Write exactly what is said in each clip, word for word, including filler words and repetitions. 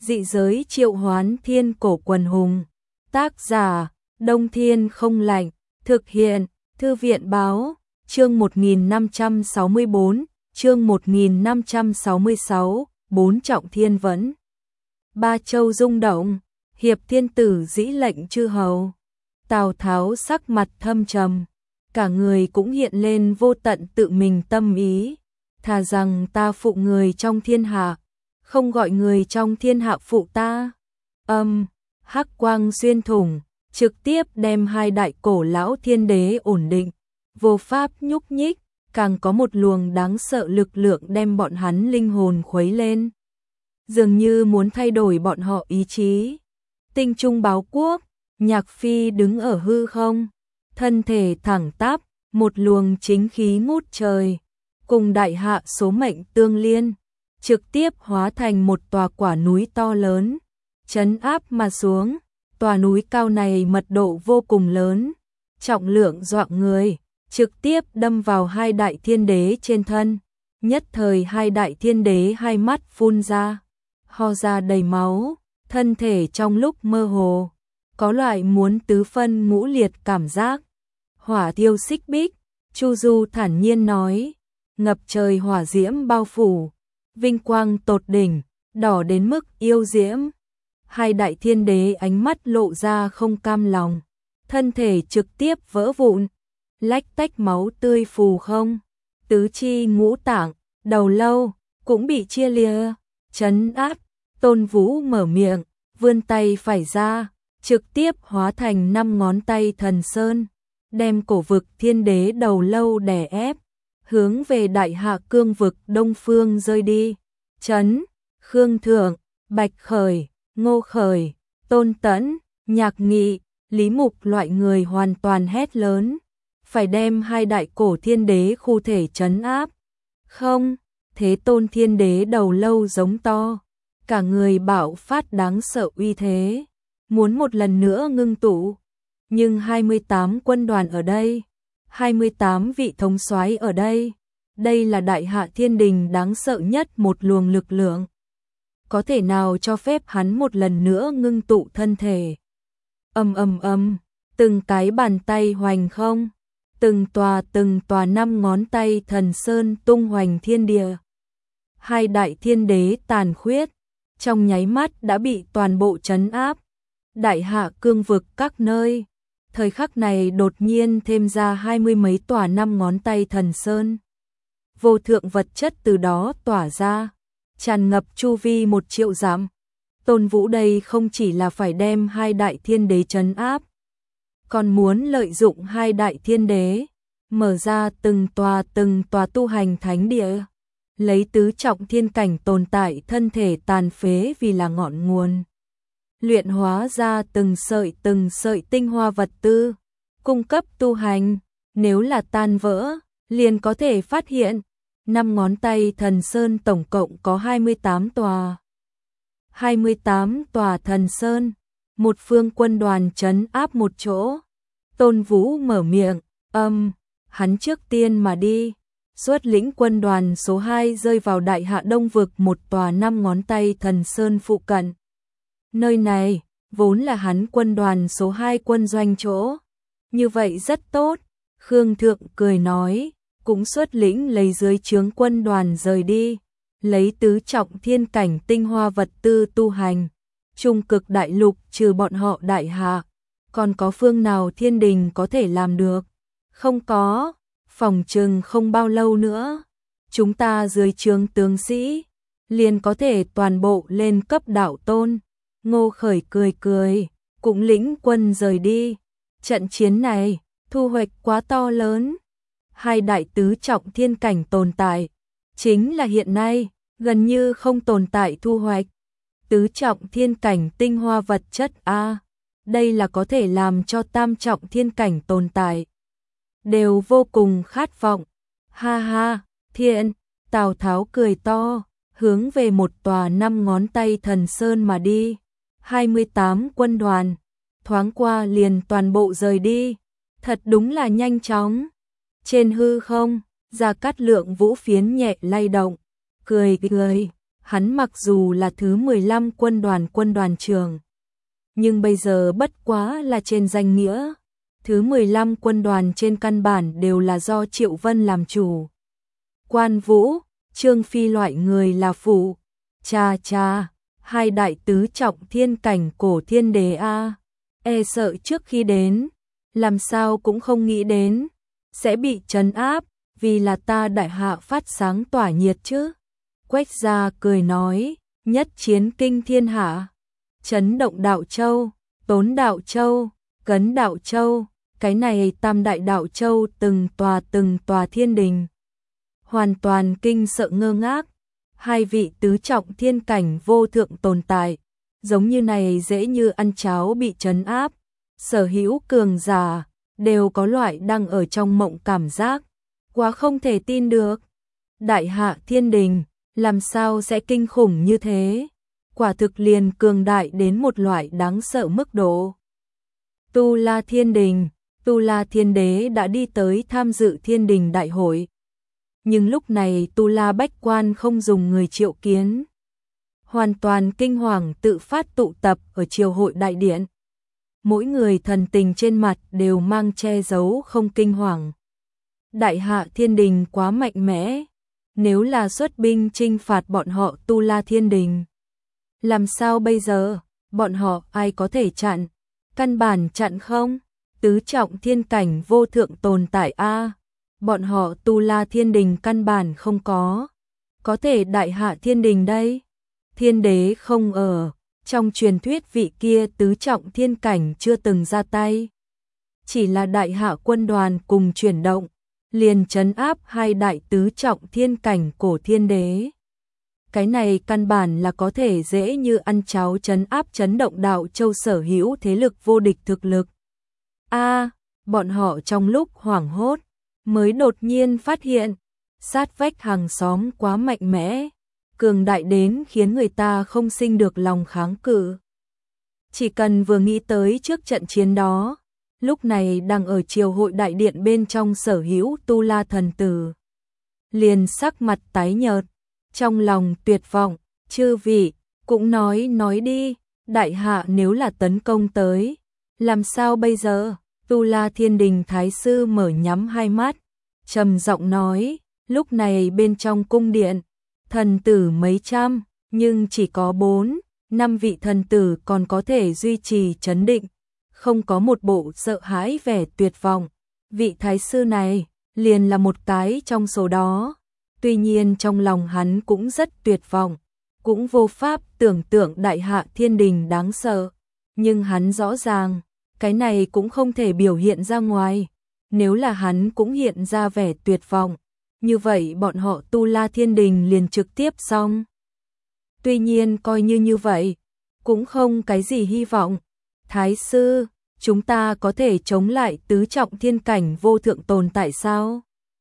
Dị giới triệu hoán thiên cổ quần hùng. Tác giả, Đông Thiên không lạnh. Thực hiện, Thư viện báo, chương một nghìn năm trăm sáu mươi bốn, chương một nghìn năm trăm sáu mươi sáu, bốn trọng thiên vẫn. Ba châu rung động, hiệp thiên tử dĩ lệnh chư hầu. Tào Tháo sắc mặt thâm trầm, cả người cũng hiện lên vô tận tự mình tâm ý. Thà rằng ta phụ người trong thiên hạ, không gọi người trong thiên hạ phụ ta. Âm, hắc quang xuyên thủng, trực tiếp đem hai đại cổ lão thiên đế ổn định, vô pháp nhúc nhích, càng có một luồng đáng sợ lực lượng đem bọn hắn linh hồn khuấy lên. Dường như muốn thay đổi bọn họ ý chí. Tinh trung báo quốc, Nhạc Phi đứng ở hư không, thân thể thẳng tắp, một luồng chính khí ngút trời, cùng đại hạ số mệnh tương liên, trực tiếp hóa thành một tòa quả núi to lớn, trấn áp mà xuống. Tòa núi cao này mật độ vô cùng lớn, trọng lượng dọa người, trực tiếp đâm vào hai đại thiên đế trên thân. Nhất thời hai đại thiên đế hai mắt phun ra, ho ra đầy máu, thân thể trong lúc mơ hồ, có loại muốn tứ phân ngũ liệt cảm giác. Hỏa thiêu xích bích, Chu Du thản nhiên nói, ngập trời hỏa diễm bao phủ, vinh quang tột đỉnh, đỏ đến mức yêu diễm. Hai đại thiên đế ánh mắt lộ ra không cam lòng, thân thể trực tiếp vỡ vụn, lách tách máu tươi phù không, tứ chi ngũ tạng, đầu lâu cũng bị chia lìa, trấn áp. Tôn Vũ mở miệng, vươn tay phải ra, trực tiếp hóa thành năm ngón tay thần sơn, đem cổ vực thiên đế đầu lâu đè ép, hướng về đại hạ cương vực đông phương rơi đi. Trấn, Khương Thượng, Bạch Khởi, Ngô Khởi, Tôn Tẫn, Nhạc Nghị, Lý Mục loại người hoàn toàn hét lớn, phải đem hai đại cổ thiên đế khu thể trấn áp. Không, Thế Tôn thiên đế đầu lâu giống to, cả người bạo phát đáng sợ uy thế, muốn một lần nữa ngưng tụ. Nhưng hai mươi tám quân đoàn ở đây, hai mươi tám vị thống soái ở đây, đây là đại hạ thiên đình đáng sợ nhất một luồng lực lượng. Có thể nào cho phép hắn một lần nữa ngưng tụ thân thể? Ầm ầm ầm, từng cái bàn tay hoành không, từng tòa từng tòa năm ngón tay thần sơn tung hoành thiên địa. Hai đại thiên đế tàn khuyết, trong nháy mắt đã bị toàn bộ trấn áp. Đại hạ cương vực các nơi, thời khắc này đột nhiên thêm ra hai mươi mấy tòa năm ngón tay thần sơn. Vô thượng vật chất từ đó tỏa ra, tràn ngập chu vi một triệu dặm. Tôn Vũ đây không chỉ là phải đem hai đại thiên đế trấn áp, còn muốn lợi dụng hai đại thiên đế, mở ra từng tòa từng tòa tu hành thánh địa, lấy tứ trọng thiên cảnh tồn tại thân thể tàn phế vì là ngọn nguồn, luyện hóa ra từng sợi từng sợi tinh hoa vật tư, cung cấp tu hành. Nếu là tan vỡ, liền có thể phát hiện, năm ngón tay thần sơn tổng cộng có hai mươi tám tòa. hai mươi tám tòa thần sơn, một phương quân đoàn trấn áp một chỗ. Tôn Vũ mở miệng, âm, hắn trước tiên mà đi, xuất lĩnh quân đoàn số hai rơi vào đại hạ đông vực một tòa năm ngón tay thần sơn phụ cận. Nơi này, vốn là hắn quân đoàn số hai quân doanh chỗ. Như vậy rất tốt, Khương Thượng cười nói, cũng xuất lĩnh lấy dưới trướng quân đoàn rời đi, lấy tứ trọng thiên cảnh tinh hoa vật tư tu hành. Trung cực đại lục trừ bọn họ đại hạ, còn có phương nào thiên đình có thể làm được? Không có, phòng chừng không bao lâu nữa, chúng ta dưới trướng tướng sĩ, liền có thể toàn bộ lên cấp đạo tôn. Ngô Khởi cười cười, cũng lĩnh quân rời đi. Trận chiến này, thu hoạch quá to lớn. Hai đại tứ trọng thiên cảnh tồn tại, chính là hiện nay, gần như không tồn tại thu hoạch. Tứ trọng thiên cảnh tinh hoa vật chất A, đây là có thể làm cho tam trọng thiên cảnh tồn tại đều vô cùng khát vọng. Ha ha, thiện, Tào Tháo cười to, hướng về một tòa năm ngón tay thần sơn mà đi. hai mươi tám quân đoàn, thoáng qua liền toàn bộ rời đi, thật đúng là nhanh chóng. Trên hư không, Gia Cát Lượng vũ phiến nhẹ lay động, cười cười, hắn mặc dù là thứ mười lăm quân đoàn quân đoàn trưởng, nhưng bây giờ bất quá là trên danh nghĩa. Thứ mười lăm quân đoàn trên căn bản đều là do Triệu Vân làm chủ. Quan Vũ, Trương Phi loại người là phụ. Cha cha, hai đại tứ trọng thiên cảnh cổ thiên đế a, e sợ trước khi đến, làm sao cũng không nghĩ đến sẽ bị trấn áp, vì là ta đại hạ phát sáng tỏa nhiệt chứ. Quách gia cười nói, nhất chiến kinh thiên hạ, chấn động Đạo Châu, tốn Đạo Châu, cấn Đạo Châu, cái này tam đại Đạo Châu từng tòa từng tòa thiên đình. Hoàn toàn kinh sợ ngơ ngác, hai vị tứ trọng thiên cảnh vô thượng tồn tại, giống như này dễ như ăn cháo bị trấn áp, sở hữu cường giả, đều có loại đang ở trong mộng cảm giác, quá không thể tin được. Đại hạ thiên đình, làm sao sẽ kinh khủng như thế? Quả thực liền cường đại đến một loại đáng sợ mức độ. Tu La Thiên Đình, Tu La Thiên Đế đã đi tới tham dự thiên đình đại hội. Nhưng lúc này Tu La Bách Quan không dùng người triệu kiến. Hoàn toàn kinh hoàng tự phát tụ tập ở triều hội đại điện. Mỗi người thần tình trên mặt đều mang che giấu không kinh hoàng. Đại hạ thiên đình quá mạnh mẽ. Nếu là xuất binh chinh phạt bọn họ Tu La Thiên Đình, làm sao bây giờ? Bọn họ ai có thể chặn? Căn bản chặn không? Tứ trọng thiên cảnh vô thượng tồn tại a, bọn họ Tu La Thiên Đình căn bản không có. Có thể đại hạ thiên đình đây? Thiên đế không ở, trong truyền thuyết vị kia tứ trọng thiên cảnh chưa từng ra tay. Chỉ là đại hạ quân đoàn cùng chuyển động, liền trấn áp hai đại tứ trọng thiên cảnh cổ thiên đế. Cái này căn bản là có thể dễ như ăn cháo trấn áp chấn động Đạo Châu sở hữu thế lực vô địch thực lực. A, bọn họ trong lúc hoảng hốt, mới đột nhiên phát hiện, sát vách hàng xóm quá mạnh mẽ, cường đại đến khiến người ta không sinh được lòng kháng cự. Chỉ cần vừa nghĩ tới trước trận chiến đó, lúc này đang ở triều hội đại điện bên trong sở hữu Tu La thần tử, liền sắc mặt tái nhợt, trong lòng tuyệt vọng, chư vị, cũng nói nói đi, đại hạ nếu là tấn công tới, làm sao bây giờ? Tu La Thiên Đình Thái Sư mở nhắm hai mắt, trầm giọng nói, lúc này bên trong cung điện, thần tử mấy trăm, nhưng chỉ có bốn, năm vị thần tử còn có thể duy trì trấn định, không có một bộ sợ hãi vẻ tuyệt vọng. Vị Thái Sư này, liền là một cái trong số đó. Tuy nhiên trong lòng hắn cũng rất tuyệt vọng, cũng vô pháp tưởng tượng đại hạ thiên đình đáng sợ, nhưng hắn rõ ràng, cái này cũng không thể biểu hiện ra ngoài, nếu là hắn cũng hiện ra vẻ tuyệt vọng, như vậy bọn họ Tu La Thiên Đình liền trực tiếp xong. Tuy nhiên coi như như vậy, cũng không cái gì hy vọng. Thái sư, chúng ta có thể chống lại tứ trọng thiên cảnh vô thượng tồn tại sao?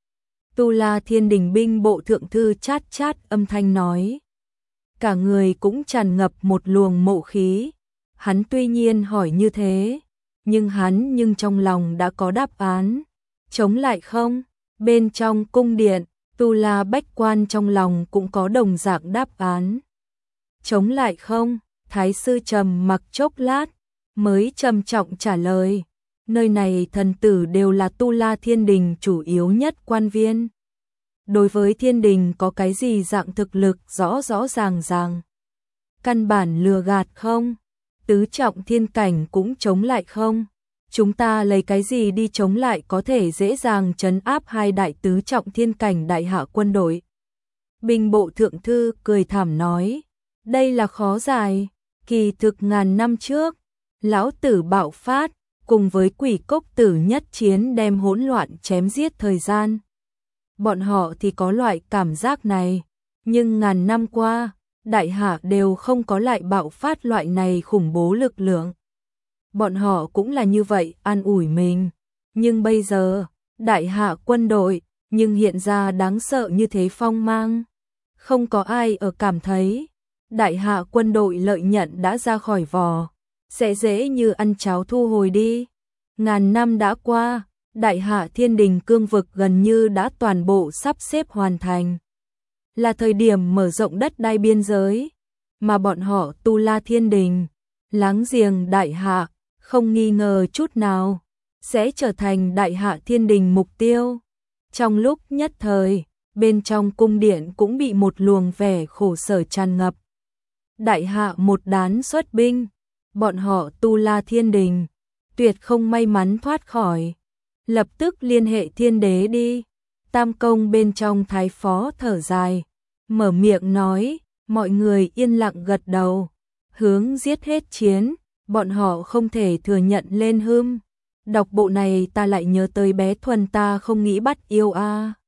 Tu La Thiên Đình binh bộ thượng thư chát chát âm thanh nói. Cả người cũng tràn ngập một luồng mộ khí. Hắn tuy nhiên hỏi như thế, nhưng hắn nhưng trong lòng đã có đáp án. Chống lại không? Bên trong cung điện, Tu La Bách Quan trong lòng cũng có đồng dạng đáp án. Chống lại không? Thái sư trầm mặc chốc lát, mới trầm trọng trả lời. Nơi này thần tử đều là Tu La Thiên Đình chủ yếu nhất quan viên. Đối với thiên đình có cái gì dạng thực lực rõ rõ ràng ràng. Căn bản lừa gạt không? Tứ trọng thiên cảnh cũng chống lại không? Chúng ta lấy cái gì đi chống lại có thể dễ dàng trấn áp hai đại tứ trọng thiên cảnh đại hạ quân đội? Binh bộ thượng thư cười thảm nói, đây là khó giải, kỳ thực ngàn năm trước, lão tử bạo phát, cùng với quỷ cốc tử nhất chiến đem hỗn loạn chém giết thời gian. Bọn họ thì có loại cảm giác này, nhưng ngàn năm qua, đại hạ đều không có lại bạo phát loại này khủng bố lực lượng. Bọn họ cũng là như vậy an ủi mình, nhưng bây giờ, đại hạ quân đội, nhưng hiện ra đáng sợ như thế phong mang. Không có ai ở cảm thấy, đại hạ quân đội lợi nhận đã ra khỏi vò, sẽ dễ như ăn cháo thu hồi đi. Ngàn năm đã qua, đại hạ thiên đình cương vực gần như đã toàn bộ sắp xếp hoàn thành. là thời điểm mở rộng đất đai biên giới, mà bọn họ Tu La Thiên Đình, láng giềng Đại Hạ, không nghi ngờ chút nào, sẽ trở thành Đại Hạ Thiên Đình mục tiêu. Trong lúc nhất thời, bên trong cung điện cũng bị một luồng vẻ khổ sở tràn ngập. Đại Hạ một đán xuất binh, bọn họ Tu La Thiên Đình, tuyệt không may mắn thoát khỏi. Lập tức liên hệ thiên đế đi. Tam công bên trong thái phó thở dài, mở miệng nói, mọi người yên lặng gật đầu. Hướng giết hết chiến, bọn họ không thể thừa nhận lên hưng. Đọc bộ này ta lại nhớ tới bé Thuần ta không nghĩ bắt yêu a.